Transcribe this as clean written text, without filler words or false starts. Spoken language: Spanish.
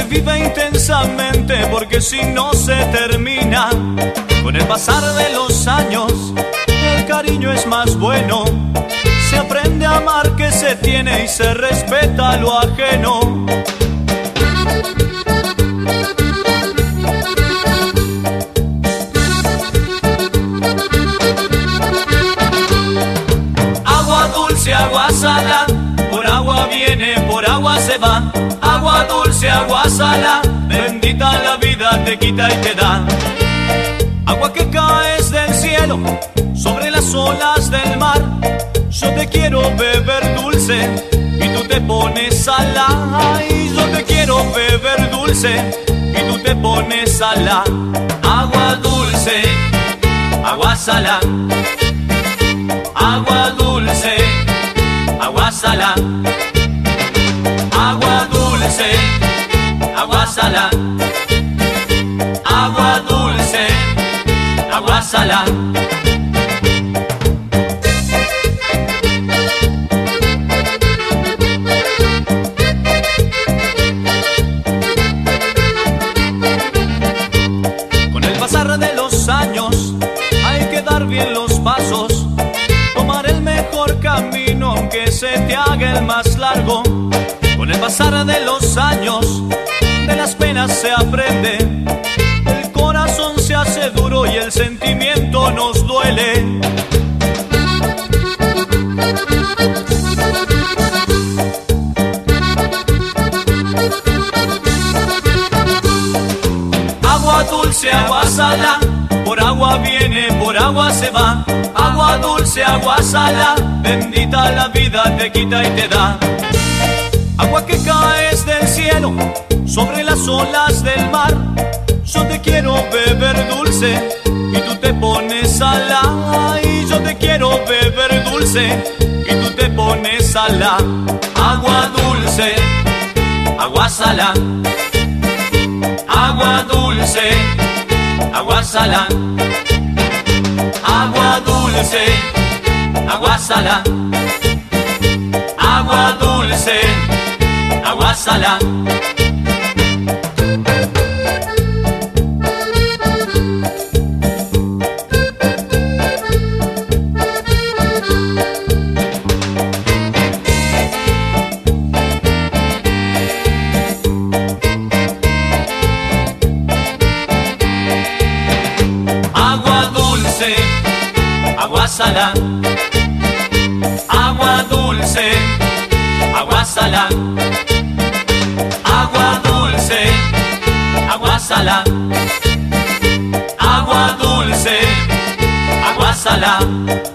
vive intensamente porque si no se termina. Con el pasar de los años el cariño es más bueno. Se aprende a amar que se tiene y se respeta lo ajeno. Agua dulce, agua salada, por agua viene, por agua se va. Agua dulce, agua salada, bendita la vida te quita y te da. Agua que caes del cielo sobre las olas del mar. Yo te quiero beber dulce y tú te pones salada. Y yo te quiero beber dulce y tú te pones salada. Agua dulce, agua salada. Agua dulce, agua salada. Agua dulce, agua salada. Agua dulce, agua salada. Con el pasar de los años hay que dar bien los pasos, tomar el mejor camino aunque se te haga el más largo. Con el pasar de los años de las penas se aprende, el corazón se hace duro y el sentimiento nos duele. Agua dulce, agua salada, por agua viene, por agua se va. Agua dulce, agua salada, bendita la vida te quita y te da. Agua que caes del cielo sobre las olas del mar. Yo te quiero beber dulce y tú te pones salada. Y yo te quiero beber dulce y tú te pones salada. Agua dulce, agua salada. Agua dulce, agua salada. Agua dulce, agua salada. Agua dulce, agua salada. Agua dulce, agua salada. Agua dulce, agua salada. Agua dulce, agua salada. Agua dulce, agua salada.